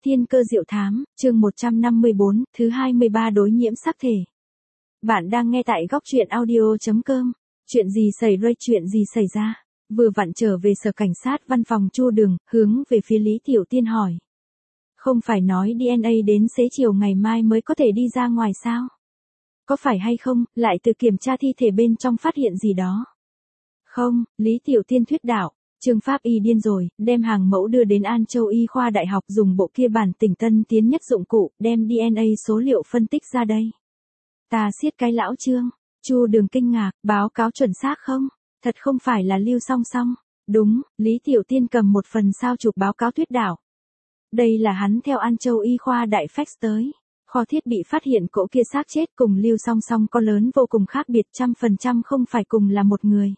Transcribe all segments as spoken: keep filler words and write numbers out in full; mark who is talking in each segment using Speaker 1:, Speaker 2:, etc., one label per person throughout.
Speaker 1: Thiên cơ diệu thám, chương một trăm năm mươi bốn, thứ hai mươi ba đối nhiễm sắc thể. Bạn đang nghe tại góc truyện audio.com. Chuyện gì xảy ra chuyện gì xảy ra? Vừa vặn trở về sở cảnh sát văn phòng Chu Đường, hướng về phía Lý Tiểu Tiên hỏi. Không phải nói đê en a đến xế chiều ngày mai mới có thể đi ra ngoài sao? Có phải hay không, lại từ kiểm tra thi thể bên trong phát hiện gì đó? Không, Lý Tiểu Tiên thuyết đạo. Trương Pháp Y điên rồi, đem hàng mẫu đưa đến An Châu Y khoa đại học dùng bộ kia bản tỉnh tân tiến nhất dụng cụ, đem đê en a số liệu phân tích ra đây. Ta siết cái lão Trương, Chu Đường kinh ngạc, báo cáo chuẩn xác không? Thật không phải là Lưu Song Song. Đúng, Lý Tiểu Tiên cầm một phần sao chụp báo cáo thuyết đảo. Đây là hắn theo An Châu Y khoa đại fax tới. Kho thiết bị phát hiện cỗ kia xác chết cùng Lưu Song Song có lớn vô cùng khác biệt, trăm phần trăm không phải cùng là một người.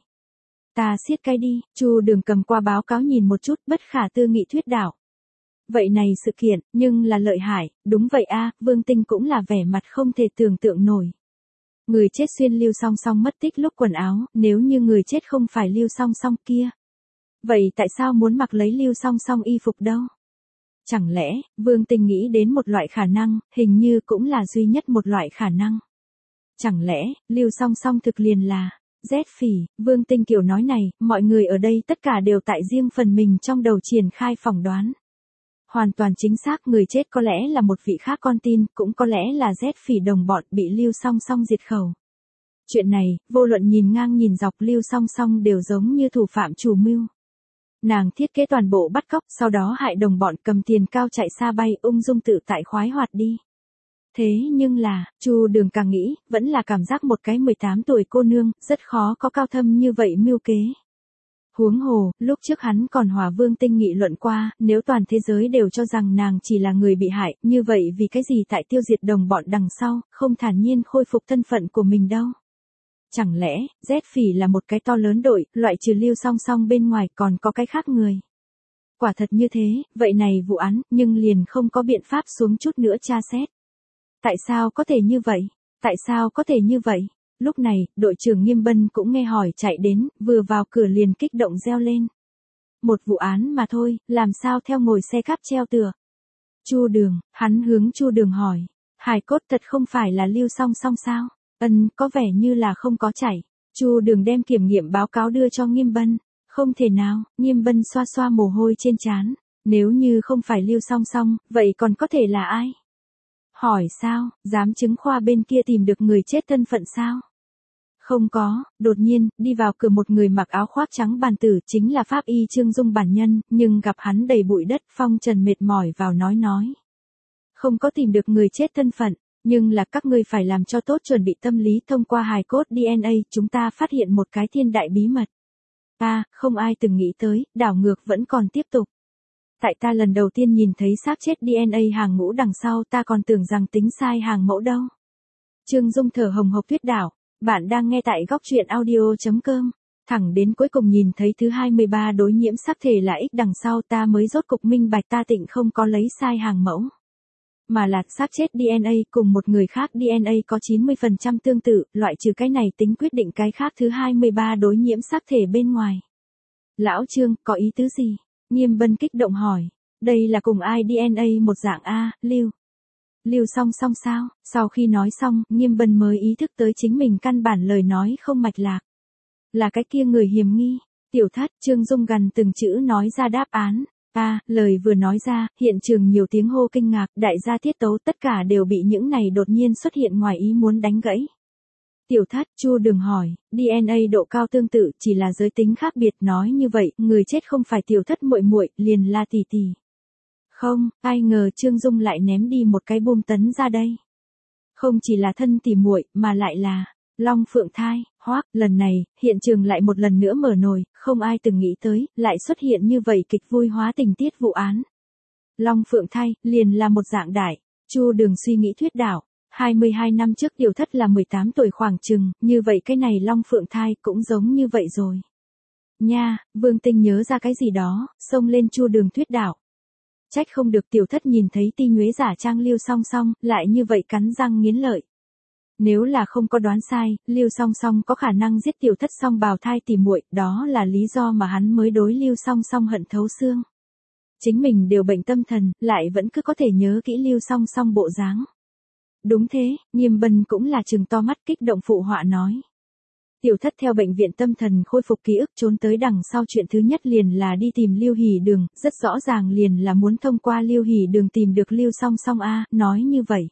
Speaker 1: Ta siết cái đi, Chu Đường cầm qua báo cáo nhìn một chút, bất khả tư nghị thuyết đảo. Vậy này sự kiện, nhưng là lợi hại, đúng vậy a, Vương Tinh cũng là vẻ mặt không thể tưởng tượng nổi. Người chết xuyên Lưu Song Song mất tích lúc quần áo, nếu như người chết không phải Lưu Song Song kia. Vậy tại sao muốn mặc lấy Lưu Song Song y phục đâu? Chẳng lẽ, Vương Tinh nghĩ đến một loại khả năng, hình như cũng là duy nhất một loại khả năng. Chẳng lẽ, Lưu Song Song thực liền là... Z phỉ, Vương Tinh kiểu nói này, mọi người ở đây tất cả đều tại riêng phần mình trong đầu triển khai phỏng đoán. Hoàn toàn chính xác, người chết có lẽ là một vị khác con tin, cũng có lẽ là Z phỉ đồng bọn bị Lưu Song Song diệt khẩu. Chuyện này, vô luận nhìn ngang nhìn dọc Lưu Song Song đều giống như thủ phạm chủ mưu. Nàng thiết kế toàn bộ bắt cóc, sau đó hại đồng bọn, cầm tiền cao chạy xa bay, ung dung tự tại khoái hoạt đi. Thế nhưng là, Chu Đường càng nghĩ, vẫn là cảm giác một cái mười tám tuổi cô nương, rất khó có cao thâm như vậy mưu kế. Huống hồ, lúc trước hắn còn hòa Vương Tinh nghị luận qua, nếu toàn thế giới đều cho rằng nàng chỉ là người bị hại, như vậy vì cái gì tại tiêu diệt đồng bọn đằng sau, không thản nhiên khôi phục thân phận của mình đâu. Chẳng lẽ, Z phỉ là một cái to lớn đội, loại trừ Lưu Song Song bên ngoài còn có cái khác người. Quả thật như thế, vậy này vụ án, nhưng liền không có biện pháp xuống chút nữa tra xét. Tại sao có thể như vậy? Tại sao có thể như vậy? Lúc này, đội trưởng Nghiêm Bân cũng nghe hỏi chạy đến, vừa vào cửa liền kích động reo lên. Một vụ án mà thôi, làm sao theo ngồi xe cáp treo tựa? Chu Đường, hắn hướng Chu Đường hỏi. Hài cốt thật không phải là Lưu Song Song sao? Ân, có vẻ như là không có chảy. Chu Đường đem kiểm nghiệm báo cáo đưa cho Nghiêm Bân. Không thể nào, Nghiêm Bân xoa xoa mồ hôi trên trán. Nếu như không phải Lưu Song Song, vậy còn có thể là ai? Hỏi sao, giám chứng khoa bên kia tìm được người chết thân phận sao? Không có, đột nhiên, đi vào cửa một người mặc áo khoác trắng bàn tử, chính là Pháp Y Trương Dung bản nhân, nhưng gặp hắn đầy bụi đất, phong trần mệt mỏi vào nói nói. Không có tìm được người chết thân phận, nhưng là các ngươi phải làm cho tốt chuẩn bị tâm lý, thông qua hài cốt đê en a, chúng ta phát hiện một cái thiên đại bí mật. À, không ai từng nghĩ tới, đảo ngược vẫn còn tiếp tục. Tại ta lần đầu tiên nhìn thấy xác chết đê en a hàng ngũ đằng sau, ta còn tưởng rằng tính sai hàng mẫu đâu. Trương Dung thở hồng hộc thuyết đảo, bạn đang nghe tại góc truyện audio.com. Thẳng đến cuối cùng nhìn thấy thứ hai mươi ba đối nhiễm sắc thể là X đằng sau, ta mới rốt cục minh bạch ta tịnh không có lấy sai hàng mẫu. Mà là xác chết đê en a cùng một người khác đê en a có chín mươi phần trăm tương tự, loại trừ cái này tính quyết định cái khác thứ hai mươi ba đối nhiễm sắc thể bên ngoài. Lão Trương, có ý tứ gì? Nghiêm Bân kích động hỏi, đây là cùng ai đê en a một dạng A, Lưu. Lưu Song Song sao? Sau khi nói xong, Nghiêm Bân mới ý thức tới chính mình căn bản lời nói không mạch lạc. Là cái kia người hiểm nghi. Tiểu Thất, Trương Dung gần từng chữ nói ra đáp án. A, lời vừa nói ra, hiện trường nhiều tiếng hô kinh ngạc, đại gia tiết tấu tất cả đều bị những này đột nhiên xuất hiện ngoài ý muốn đánh gãy. Tiểu Thất, Chu Đường hỏi, đê en a độ cao tương tự, chỉ là giới tính khác biệt, nói như vậy, người chết không phải Tiểu Thất muội muội, liền là tỷ tỷ. Không, ai ngờ Trương Dung lại ném đi một cái bom tấn ra đây. Không chỉ là thân tỷ muội, mà lại là Long Phượng thai. Hoắc, lần này, hiện trường lại một lần nữa mở nồi, không ai từng nghĩ tới, lại xuất hiện như vậy kịch vui hóa tình tiết vụ án. Long Phượng thai, liền là một dạng đại. Chu Đường suy nghĩ thuyết đảo. hai mươi hai năm trước Tiểu Thất là mười tám tuổi khoảng chừng, như vậy cái này Long Phượng thai cũng giống như vậy rồi. Nha, Vương Tinh nhớ ra cái gì đó, xông lên Chu Đường thuyết đảo. Trách không được Tiểu Thất nhìn thấy Ti Nhuế giả trang Lưu Song Song, lại như vậy cắn răng nghiến lợi. Nếu là không có đoán sai, Lưu Song Song có khả năng giết Tiểu Thất song bào thai tỷ muội, đó là lý do mà hắn mới đối Lưu Song Song hận thấu xương. Chính mình đều bệnh tâm thần, lại vẫn cứ có thể nhớ kỹ Lưu Song Song bộ dáng. Đúng thế, Nghiêm Bân cũng là trừng to mắt kích động phụ họa nói. Tiểu thất theo bệnh viện tâm thần khôi phục ký ức trốn tới đằng sau chuyện thứ nhất liền là đi tìm Lưu Hỷ Đường, rất rõ ràng liền là muốn thông qua Lưu Hỷ Đường tìm được Lưu Song Song a, nói như vậy.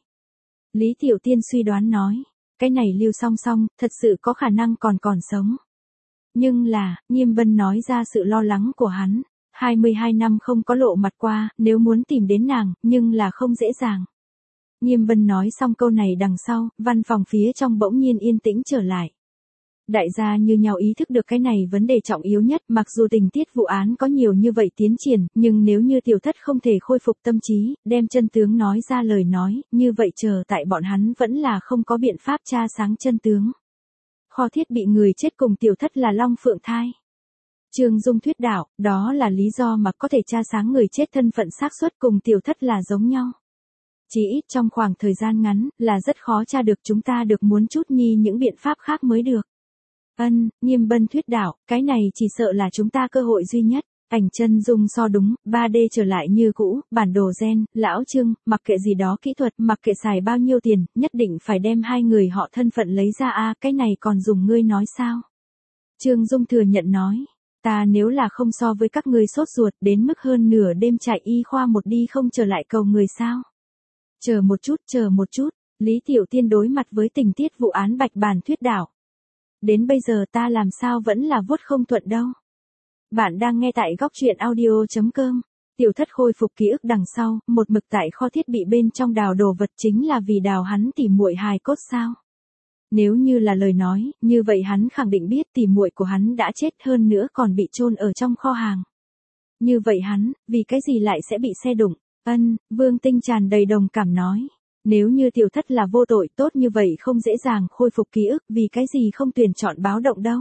Speaker 1: Lý Tiểu Tiên suy đoán nói, cái này Lưu Song Song, thật sự có khả năng còn còn sống. Nhưng là, Nghiêm Bân nói ra sự lo lắng của hắn, hai mươi hai năm không có lộ mặt qua, nếu muốn tìm đến nàng, nhưng là không dễ dàng. Nghiêm Bân nói xong câu này đằng sau, văn phòng phía trong bỗng nhiên yên tĩnh trở lại. Đại gia như nhau ý thức được cái này vấn đề trọng yếu nhất, mặc dù tình tiết vụ án có nhiều như vậy tiến triển, nhưng nếu như tiểu thất không thể khôi phục tâm trí, đem chân tướng nói ra lời nói, như vậy chờ tại bọn hắn vẫn là không có biện pháp tra sáng chân tướng. Kho thiết bị người chết cùng tiểu thất là Long Phượng Thai. Trương Dung thuyết đạo, đó là lý do mà có thể tra sáng người chết thân phận xác suất cùng tiểu thất là giống nhau. Chỉ ít trong khoảng thời gian ngắn, là rất khó tra được, chúng ta được muốn chút nhi những biện pháp khác mới được. Ân, Nghiêm Bân thuyết đạo, cái này chỉ sợ là chúng ta cơ hội duy nhất. Ảnh chân dung so đúng, ba D trở lại như cũ, bản đồ gen, lão Trương, mặc kệ gì đó kỹ thuật, mặc kệ xài bao nhiêu tiền, nhất định phải đem hai người họ thân phận lấy ra a, cái này còn dùng ngươi nói sao? Trương Dung thừa nhận nói, ta nếu là không so với các ngươi sốt ruột đến mức hơn nửa đêm chạy y khoa một đi không trở lại cầu người sao? Chờ một chút, chờ một chút, Lý Tiểu Tiên đối mặt với tình tiết vụ án bạch bản thuyết đạo. Đến bây giờ ta làm sao vẫn là vuốt không thuận đâu. Bạn đang nghe tại góc truyện audio chấm com. Tiểu thất khôi phục ký ức đằng sau, một mực tại kho thiết bị bên trong đào đồ vật chính là vì đào hắn tỉ muội hài cốt sao. Nếu như là lời nói, như vậy hắn khẳng định biết tỉ muội của hắn đã chết, hơn nữa còn bị chôn ở trong kho hàng. Như vậy hắn, vì cái gì lại sẽ bị xe đụng? Ân, Vương Tinh tràn đầy đồng cảm nói. Nếu như tiểu thất là vô tội tốt như vậy không dễ dàng khôi phục ký ức, vì cái gì không tuyển chọn báo động đâu.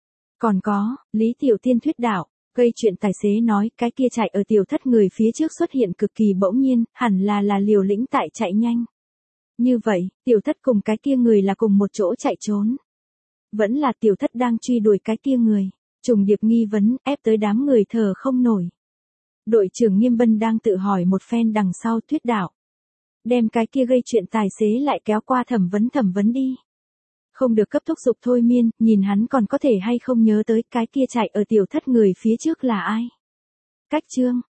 Speaker 1: Còn có, Lý Tiểu Tiên thuyết đạo, gây chuyện tài xế nói cái kia chạy ở tiểu thất người phía trước xuất hiện cực kỳ bỗng nhiên, hẳn là là liều lĩnh tại chạy nhanh. Như vậy, tiểu thất cùng cái kia người là cùng một chỗ chạy trốn. Vẫn là tiểu thất đang truy đuổi cái kia người, trùng điệp nghi vấn, ép tới đám người thở không nổi. Đội trưởng Nghiêm Bân đang tự hỏi một phen đằng sau thuyết đạo. Đem cái kia gây chuyện tài xế lại kéo qua thẩm vấn thẩm vấn đi. Không được cấp thúc giục thôi miên, nhìn hắn còn có thể hay không nhớ tới cái kia chạy ở tiểu thất người phía trước là ai. Cách chương,